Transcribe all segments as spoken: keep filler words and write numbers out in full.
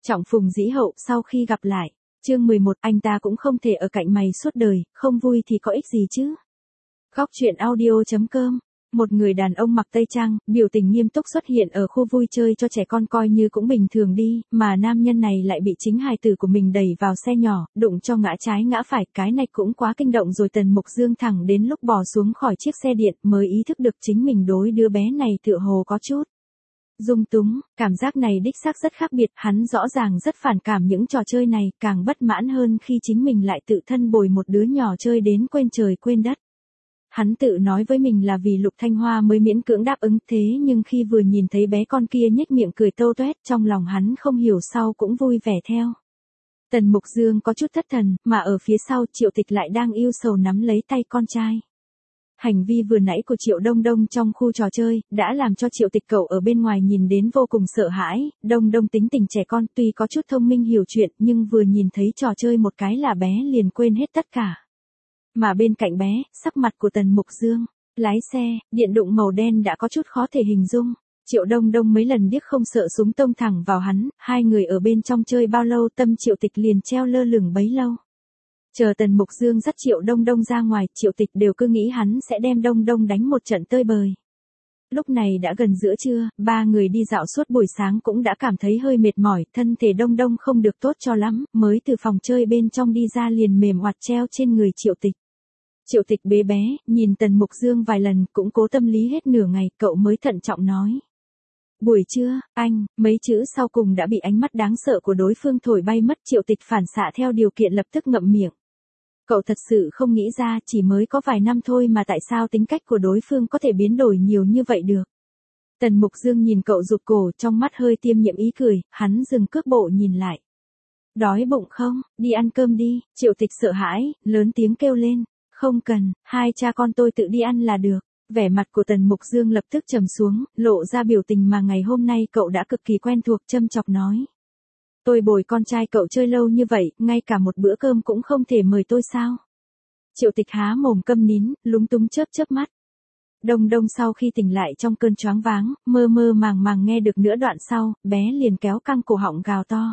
Trọng phùng dĩ hậu sau khi gặp lại. Chương mười một, anh ta cũng không thể ở cạnh mày suốt đời, không vui thì có ích gì chứ. Góc truyện audio chấm com. Một người đàn ông mặc tây trang, biểu tình nghiêm túc xuất hiện ở khu vui chơi cho trẻ con coi như cũng bình thường đi, mà nam nhân này lại bị chính hài tử của mình đẩy vào xe nhỏ, đụng cho ngã trái ngã phải, cái này cũng quá kinh động rồi. Tần Mục Dương thẳng đến lúc bò xuống khỏi chiếc xe điện mới ý thức được chính mình đối đứa bé này tựa hồ có chút dung túng, cảm giác này đích xác rất khác biệt, hắn rõ ràng rất phản cảm những trò chơi này, càng bất mãn hơn khi chính mình lại tự thân bồi một đứa nhỏ chơi đến quên trời quên đất. Hắn tự nói với mình là vì Lục Thanh Hoa mới miễn cưỡng đáp ứng, thế nhưng khi vừa nhìn thấy bé con kia nhếch miệng cười tâu toét, trong lòng hắn không hiểu sao cũng vui vẻ theo. Tần Mục Dương có chút thất thần, mà ở phía sau Triệu Tịch lại đang yêu sầu nắm lấy tay con trai. Hành vi vừa nãy của Triệu Đông Đông trong khu trò chơi, đã làm cho Triệu Tịch cậu ở bên ngoài nhìn đến vô cùng sợ hãi. Đông Đông tính tình trẻ con, tuy có chút thông minh hiểu chuyện, nhưng vừa nhìn thấy trò chơi một cái là bé liền quên hết tất cả. Mà bên cạnh bé, sắc mặt của Tần Mục Dương, lái xe, điện đụng màu đen đã có chút khó thể hình dung. Triệu Đông Đông mấy lần điếc không sợ súng tông thẳng vào hắn, hai người ở bên trong chơi bao lâu tâm Triệu Tịch liền treo lơ lửng bấy lâu. Chờ Tần Mục Dương dắt Triệu Đông Đông ra ngoài, Triệu Tịch đều cứ nghĩ hắn sẽ đem Đông Đông đánh một trận tơi bời. Lúc này đã gần giữa trưa, ba người đi dạo suốt buổi sáng cũng đã cảm thấy hơi mệt mỏi, thân thể Đông Đông không được tốt cho lắm, mới từ phòng chơi bên trong đi ra liền mềm oặt treo trên người Triệu Tịch. Triệu Tịch bế bé, nhìn Tần Mục Dương vài lần, cũng cố tâm lý hết nửa ngày, cậu mới thận trọng nói. Buổi trưa, anh, mấy chữ sau cùng đã bị ánh mắt đáng sợ của đối phương thổi bay mất. Triệu Tịch phản xạ theo điều kiện lập tức ngậm miệng. Cậu thật sự không nghĩ ra chỉ mới có vài năm thôi mà tại sao tính cách của đối phương có thể biến đổi nhiều như vậy được. Tần Mục Dương nhìn cậu rụt cổ, trong mắt hơi tiêm nhiễm ý cười, hắn dừng cước bộ nhìn lại. Đói bụng không, đi ăn cơm đi. Triệu Tịch sợ hãi, lớn tiếng kêu lên. Không cần, hai cha con tôi tự đi ăn là được. Vẻ mặt của Tần Mục Dương lập tức trầm xuống, lộ ra biểu tình mà ngày hôm nay cậu đã cực kỳ quen thuộc, châm chọc nói. Tôi bồi con trai cậu chơi lâu như vậy, ngay cả một bữa cơm cũng không thể mời tôi sao? Triệu Tịch há mồm câm nín, lúng túng chớp chớp mắt. Đông Đông sau khi tỉnh lại trong cơn choáng váng, mơ mơ màng màng nghe được nửa đoạn sau, bé liền kéo căng cổ họng gào to.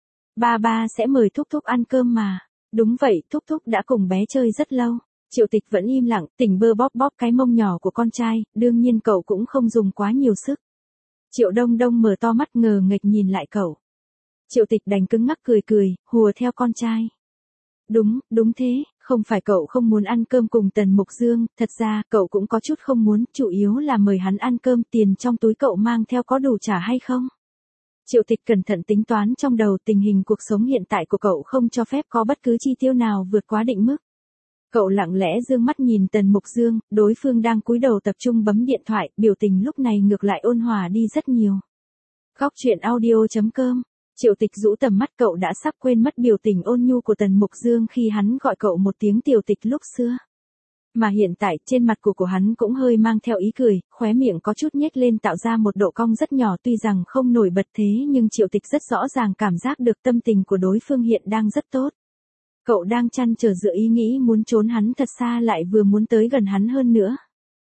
Ba ba sẽ mời Thúc Thúc ăn cơm mà. Đúng vậy, Thúc Thúc đã cùng bé chơi rất lâu. Triệu Tịch vẫn im lặng, tỉnh bơ bóp bóp cái mông nhỏ của con trai, đương nhiên cậu cũng không dùng quá nhiều sức. Triệu Đông Đông mở to mắt ngờ nghệch nhìn lại cậu. Triệu Tịch đành cứng ngắc cười cười, hùa theo con trai. Đúng, đúng thế, không phải cậu không muốn ăn cơm cùng Tần Mục Dương, thật ra cậu cũng có chút không muốn, chủ yếu là mời hắn ăn cơm, tiền trong túi cậu mang theo có đủ trả hay không? Triệu Tịch cẩn thận tính toán trong đầu, tình hình cuộc sống hiện tại của cậu không cho phép có bất cứ chi tiêu nào vượt quá định mức. Cậu lặng lẽ dương mắt nhìn Tần Mục Dương, đối phương đang cúi đầu tập trung bấm điện thoại, biểu tình lúc này ngược lại ôn hòa đi rất nhiều. Góc truyện audio chấm com. Triệu Tịch rũ tầm mắt, cậu đã sắp quên mất biểu tình ôn nhu của Tần Mục Dương khi hắn gọi cậu một tiếng tiểu Tịch lúc xưa. Mà hiện tại trên mặt của của hắn cũng hơi mang theo ý cười, khóe miệng có chút nhếch lên tạo ra một độ cong rất nhỏ, tuy rằng không nổi bật thế nhưng Triệu Tịch rất rõ ràng cảm giác được tâm tình của đối phương hiện đang rất tốt. Cậu đang chăn trở giữa ý nghĩ muốn trốn hắn thật xa lại vừa muốn tới gần hắn hơn nữa.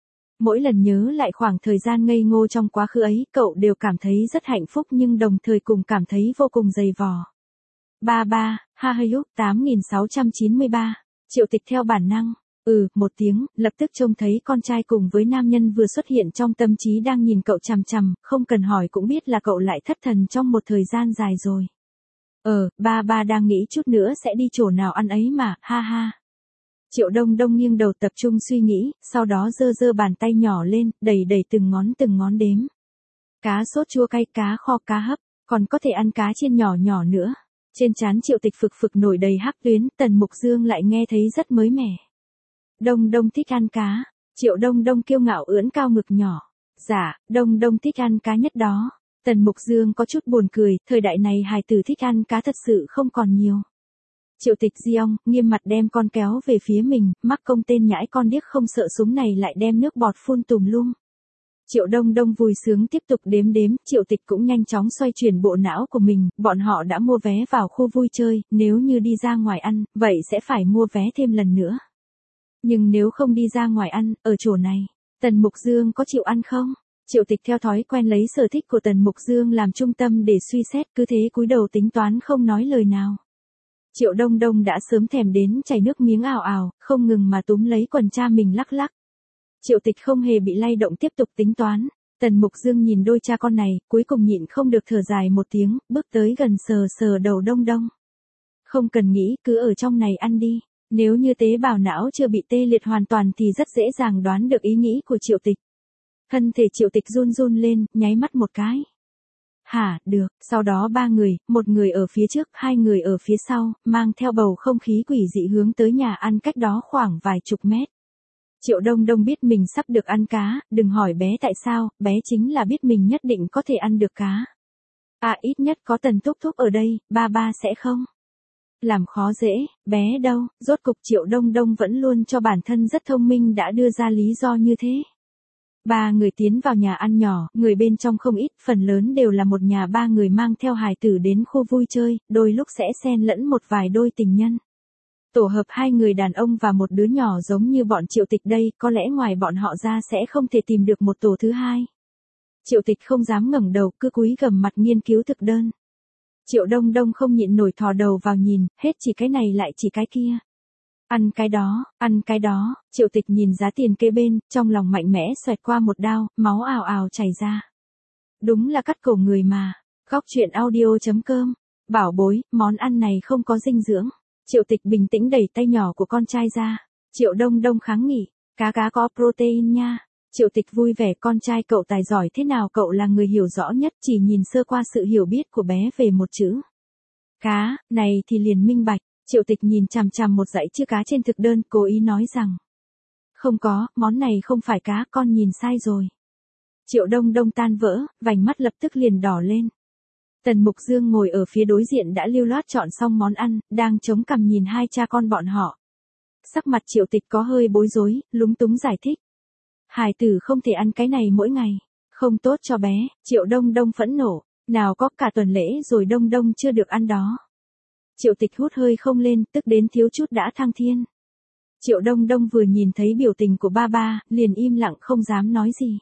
Mỗi lần nhớ lại khoảng thời gian ngây ngô trong quá khứ ấy, cậu đều cảm thấy rất hạnh phúc nhưng đồng thời cùng cảm thấy vô cùng dày vò. Ba ba, ha ha lúc tám nghìn sáu trăm chín mươi ba. Triệu Tịch theo bản năng, ừ, một tiếng, lập tức trông thấy con trai cùng với nam nhân vừa xuất hiện trong tâm trí đang nhìn cậu chằm chằm, không cần hỏi cũng biết là cậu lại thất thần trong một thời gian dài rồi. Ờ, ba ba đang nghĩ chút nữa sẽ đi chỗ nào ăn ấy mà, ha ha. Triệu Đông Đông nghiêng đầu tập trung suy nghĩ, sau đó giơ giơ bàn tay nhỏ lên, đẩy đẩy từng ngón từng ngón đếm. Cá sốt chua cay, cá kho, cá hấp, còn có thể ăn cá chiên nhỏ nhỏ nữa. Trên trán Triệu Tịch phực phực nổi đầy hắc tuyến, Tần Mục Dương lại nghe thấy rất mới mẻ. Đông Đông thích ăn cá. Triệu Đông Đông kiêu ngạo ưỡn cao ngực nhỏ. Dạ, Đông Đông thích ăn cá nhất đó. Tần Mục Dương có chút buồn cười, thời đại này hài tử thích ăn cá thật sự không còn nhiều. Triệu Tịch giong, nghiêm mặt đem con kéo về phía mình, mắc công tên nhãi con điếc không sợ súng này lại đem nước bọt phun tùm lum. Triệu Đông Đông vui sướng tiếp tục đếm đếm, Triệu Tịch cũng nhanh chóng xoay chuyển bộ não của mình, bọn họ đã mua vé vào khu vui chơi, nếu như đi ra ngoài ăn, vậy sẽ phải mua vé thêm lần nữa. Nhưng nếu không đi ra ngoài ăn, ở chỗ này, Tần Mục Dương có chịu ăn không? Triệu Tịch theo thói quen lấy sở thích của Tần Mục Dương làm trung tâm để suy xét, cứ thế cúi đầu tính toán không nói lời nào. Triệu Đông Đông đã sớm thèm đến chảy nước miếng ào ào, không ngừng mà túm lấy quần cha mình lắc lắc. Triệu Tịch không hề bị lay động tiếp tục tính toán. Tần Mục Dương nhìn đôi cha con này, cuối cùng nhịn không được thở dài một tiếng, bước tới gần sờ sờ đầu Đông Đông. Không cần nghĩ, cứ ở trong này ăn đi. Nếu như tế bào não chưa bị tê liệt hoàn toàn thì rất dễ dàng đoán được ý nghĩ của Triệu Tịch. Thân thể Triệu Tịch run run lên, nháy mắt một cái. Hả, được, sau đó ba người, một người ở phía trước, hai người ở phía sau, mang theo bầu không khí quỷ dị hướng tới nhà ăn cách đó khoảng vài chục mét. Triệu Đông Đông biết mình sắp được ăn cá, đừng hỏi bé tại sao, bé chính là biết mình nhất định có thể ăn được cá. À ít nhất có Tần Thúc Thúc ở đây, ba ba sẽ không làm khó dễ, bé đâu, rốt cục Triệu Đông Đông vẫn luôn cho bản thân rất thông minh đã đưa ra lý do như thế. Ba người tiến vào nhà ăn nhỏ, người bên trong không ít, phần lớn đều là một nhà ba người mang theo hài tử đến khu vui chơi, đôi lúc sẽ xen lẫn một vài đôi tình nhân. Tổ hợp hai người đàn ông và một đứa nhỏ giống như bọn Triệu Tịch đây, có lẽ ngoài bọn họ ra sẽ không thể tìm được một tổ thứ hai. Triệu Tịch không dám ngẩng đầu, cứ cúi gằm mặt nghiên cứu thực đơn. Triệu Đông Đông không nhịn nổi thò đầu vào nhìn, hết chỉ cái này lại chỉ cái kia. Ăn cái đó, ăn cái đó, Triệu Tịch nhìn giá tiền kế bên, trong lòng mạnh mẽ xoẹt qua một đao, máu ào ào chảy ra. Đúng là cắt cổ người mà. Góc truyện audio chấm com. Bảo bối, món ăn này không có dinh dưỡng. Triệu Tịch bình tĩnh đẩy tay nhỏ của con trai ra. Triệu Đông Đông kháng nghị, cá cá có protein nha. Triệu Tịch vui vẻ, con trai cậu tài giỏi thế nào, cậu là người hiểu rõ nhất, chỉ nhìn sơ qua sự hiểu biết của bé về một chữ cá, này thì liền minh bạch. Triệu Tịch nhìn chằm chằm một dãy chữ cá trên thực đơn, cố ý nói rằng, không có, món này không phải cá, con nhìn sai rồi. Triệu Đông Đông tan vỡ, vành mắt lập tức liền đỏ lên. Tần Mục Dương ngồi ở phía đối diện đã lưu loát chọn xong món ăn, đang chống cằm nhìn hai cha con bọn họ. Sắc mặt Triệu Tịch có hơi bối rối, lúng túng giải thích. Hài tử không thể ăn cái này mỗi ngày, không tốt cho bé. Triệu Đông Đông phẫn nộ, nào có cả tuần lễ rồi Đông Đông chưa được ăn đó. Triệu Tịch hút hơi không lên, tức đến thiếu chút đã thăng thiên. Triệu Đông Đông vừa nhìn thấy biểu tình của ba ba, liền im lặng không dám nói gì.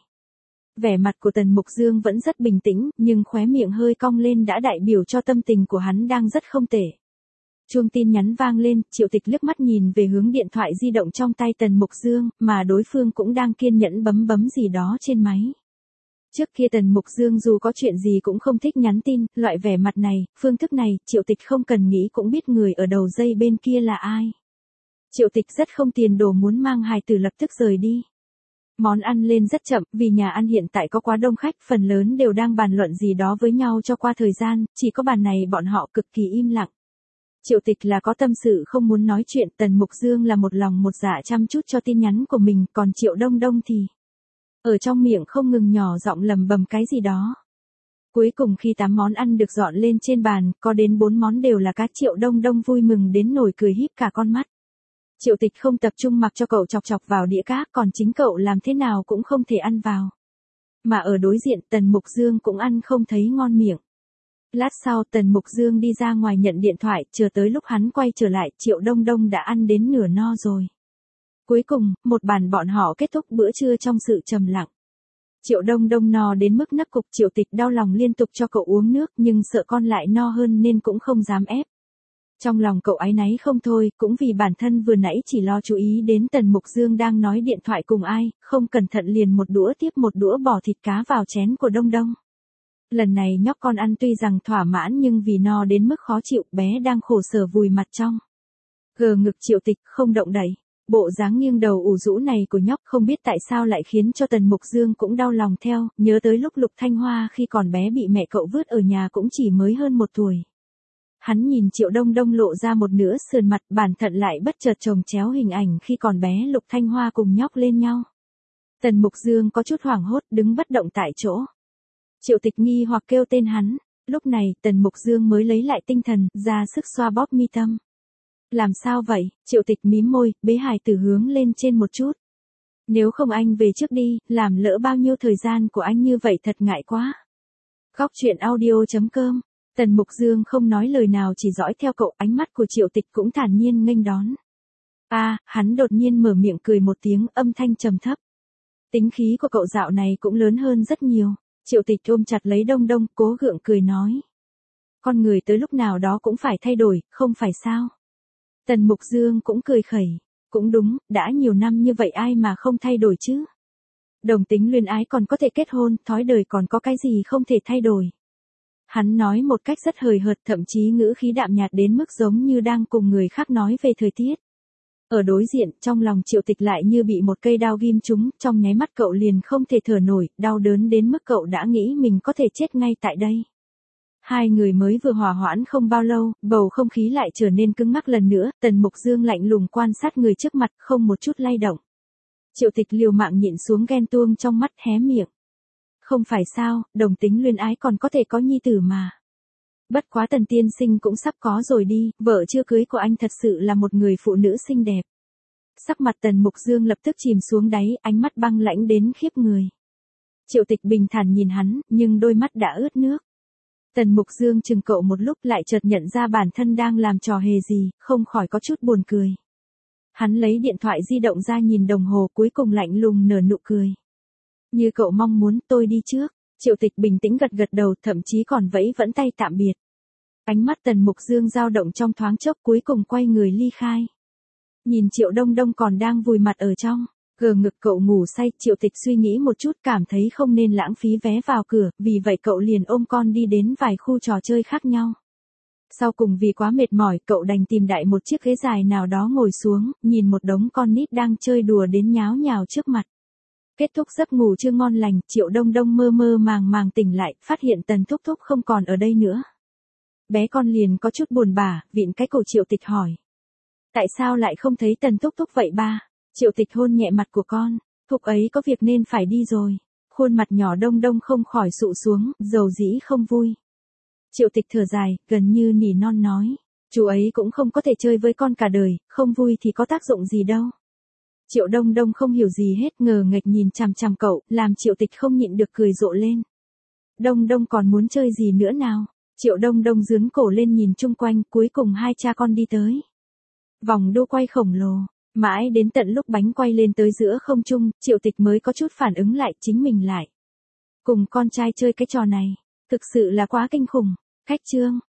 Vẻ mặt của Tần Mục Dương vẫn rất bình tĩnh, nhưng khóe miệng hơi cong lên đã đại biểu cho tâm tình của hắn đang rất không tệ. Chuông tin nhắn vang lên, Triệu Tịch liếc mắt nhìn về hướng điện thoại di động trong tay Tần Mục Dương, mà đối phương cũng đang kiên nhẫn bấm bấm gì đó trên máy. Trước kia Tần Mục Dương dù có chuyện gì cũng không thích nhắn tin, loại vẻ mặt này, phương thức này, Triệu Tịch không cần nghĩ cũng biết người ở đầu dây bên kia là ai. Triệu Tịch rất không tiền đồ muốn mang hài tử lập tức rời đi. Món ăn lên rất chậm, vì nhà ăn hiện tại có quá đông khách, phần lớn đều đang bàn luận gì đó với nhau cho qua thời gian, chỉ có bàn này bọn họ cực kỳ im lặng. Triệu Tịch là có tâm sự không muốn nói chuyện, Tần Mục Dương là một lòng một dạ chăm chút cho tin nhắn của mình, còn Triệu Đông Đông thì ở trong miệng không ngừng nhỏ giọng lầm bầm cái gì đó. Cuối cùng khi tám món ăn được dọn lên trên bàn, có đến bốn món đều là cá. Triệu Đông Đông vui mừng đến nổi cười híp cả con mắt. Triệu Tịch không tập trung mặc cho cậu chọc chọc vào đĩa cá, còn chính cậu làm thế nào cũng không thể ăn vào. Mà ở đối diện Tần Mục Dương cũng ăn không thấy ngon miệng. Lát sau Tần Mục Dương đi ra ngoài nhận điện thoại, chờ tới lúc hắn quay trở lại, Triệu Đông Đông đã ăn đến nửa no rồi. Cuối cùng, một bàn bọn họ kết thúc bữa trưa trong sự trầm lặng. Triệu Đông Đông no đến mức nấc cục, Triệu Tịch đau lòng liên tục cho cậu uống nước nhưng sợ con lại no hơn nên cũng không dám ép. Trong lòng cậu áy náy không thôi, cũng vì bản thân vừa nãy chỉ lo chú ý đến Tần Mục Dương đang nói điện thoại cùng ai, không cẩn thận liền một đũa tiếp một đũa bỏ thịt cá vào chén của Đông Đông. Lần này nhóc con ăn tuy rằng thỏa mãn nhưng vì no đến mức khó chịu, bé đang khổ sở vùi mặt trong gờ ngực Triệu Tịch không động đậy. Bộ dáng nghiêng đầu ủ rũ này của nhóc không biết tại sao lại khiến cho Tần Mục Dương cũng đau lòng theo, nhớ tới lúc Lục Thanh Hoa khi còn bé bị mẹ cậu vứt ở nhà cũng chỉ mới hơn một tuổi. Hắn nhìn Triệu Đông Đông lộ ra một nửa sườn mặt, bản thận lại bất chợt chồng chéo hình ảnh khi còn bé Lục Thanh Hoa cùng nhóc lên nhau. Tần Mục Dương có chút hoảng hốt đứng bất động tại chỗ. Triệu Tịch nghi hoặc kêu tên hắn, lúc này Tần Mục Dương mới lấy lại tinh thần, ra sức xoa bóp mi tâm. Làm sao vậy? Triệu Tịch mím môi, bế hài tử hướng lên trên một chút. Nếu không anh về trước đi, làm lỡ bao nhiêu thời gian của anh như vậy thật ngại quá. Góc truyện audio chấm com. Tần Mục Dương không nói lời nào chỉ dõi theo cậu, ánh mắt của Triệu Tịch cũng thản nhiên nghênh đón. A, à, hắn đột nhiên mở miệng cười một tiếng, âm thanh trầm thấp. Tính khí của cậu dạo này cũng lớn hơn rất nhiều. Triệu Tịch ôm chặt lấy Đông Đông, cố gượng cười nói. Con người tới lúc nào đó cũng phải thay đổi, không phải sao? Tần Mục Dương cũng cười khẩy. Cũng đúng, đã nhiều năm như vậy ai mà không thay đổi chứ? Đồng tính luyến ái còn có thể kết hôn, thói đời còn có cái gì không thể thay đổi. Hắn nói một cách rất hời hợt, thậm chí ngữ khí đạm nhạt đến mức giống như đang cùng người khác nói về thời tiết. Ở đối diện, trong lòng Triệu Tịch lại như bị một cây đao ghim trúng, trong nháy mắt cậu liền không thể thở nổi, đau đớn đến mức cậu đã nghĩ mình có thể chết ngay tại đây. Hai người mới vừa hòa hoãn không bao lâu, bầu không khí lại trở nên cứng ngắc lần nữa, Tần Mục Dương lạnh lùng quan sát người trước mặt, không một chút lay động. Triệu Tịch liều mạng nhịn xuống ghen tuông trong mắt, hé miệng. Không phải sao, đồng tính luyến ái còn có thể có nhi tử mà. Bất quá Tần tiên sinh cũng sắp có rồi đi, vợ chưa cưới của anh thật sự là một người phụ nữ xinh đẹp. Sắc mặt Tần Mục Dương lập tức chìm xuống đáy, ánh mắt băng lãnh đến khiếp người. Triệu Tịch bình thản nhìn hắn, nhưng đôi mắt đã ướt nước. Tần Mục Dương chừng cậu một lúc lại chợt nhận ra bản thân đang làm trò hề gì, không khỏi có chút buồn cười. Hắn lấy điện thoại di động ra nhìn đồng hồ, cuối cùng lạnh lùng nở nụ cười. Như cậu mong muốn, tôi đi trước. Triệu Tịch bình tĩnh gật gật đầu, thậm chí còn vẫy vẫn tay tạm biệt. Ánh mắt Tần Mục Dương dao động trong thoáng chốc, cuối cùng quay người ly khai. Nhìn Triệu Đông Đông còn đang vùi mặt ở trong gờ ngực cậu ngủ say, Triệu Tịch suy nghĩ một chút, cảm thấy không nên lãng phí vé vào cửa, vì vậy cậu liền ôm con đi đến vài khu trò chơi khác nhau. Sau cùng vì quá mệt mỏi, cậu đành tìm đại một chiếc ghế dài nào đó ngồi xuống, nhìn một đống con nít đang chơi đùa đến nháo nhào trước mặt. Kết thúc giấc ngủ chưa ngon lành, Triệu Đông Đông mơ mơ màng màng tỉnh lại, phát hiện Tần Thúc Thúc không còn ở đây nữa. Bé con liền có chút buồn bã, vịn cái cổ Triệu Tịch hỏi. Tại sao lại không thấy Tần Thúc Thúc vậy ba? Triệu Tịch hôn nhẹ mặt của con. Thúc ấy có việc nên phải đi rồi. Khuôn mặt nhỏ Đông Đông không khỏi sụ xuống, dầu dĩ không vui. Triệu Tịch thở dài, gần như nỉ non nói. Chú ấy cũng không có thể chơi với con cả đời, không vui thì có tác dụng gì đâu. Triệu Đông Đông không hiểu gì hết, ngờ nghệch nhìn chằm chằm cậu, làm Triệu Tịch không nhịn được cười rộ lên. Đông Đông còn muốn chơi gì nữa nào? Triệu Đông Đông giương cổ lên nhìn chung quanh, cuối cùng hai cha con đi tới. Vòng đua quay khổng lồ, mãi đến tận lúc bánh quay lên tới giữa không trung, Triệu Tịch mới có chút phản ứng lại, chính mình lại cùng con trai chơi cái trò này, thực sự là quá kinh khủng. Khách trương,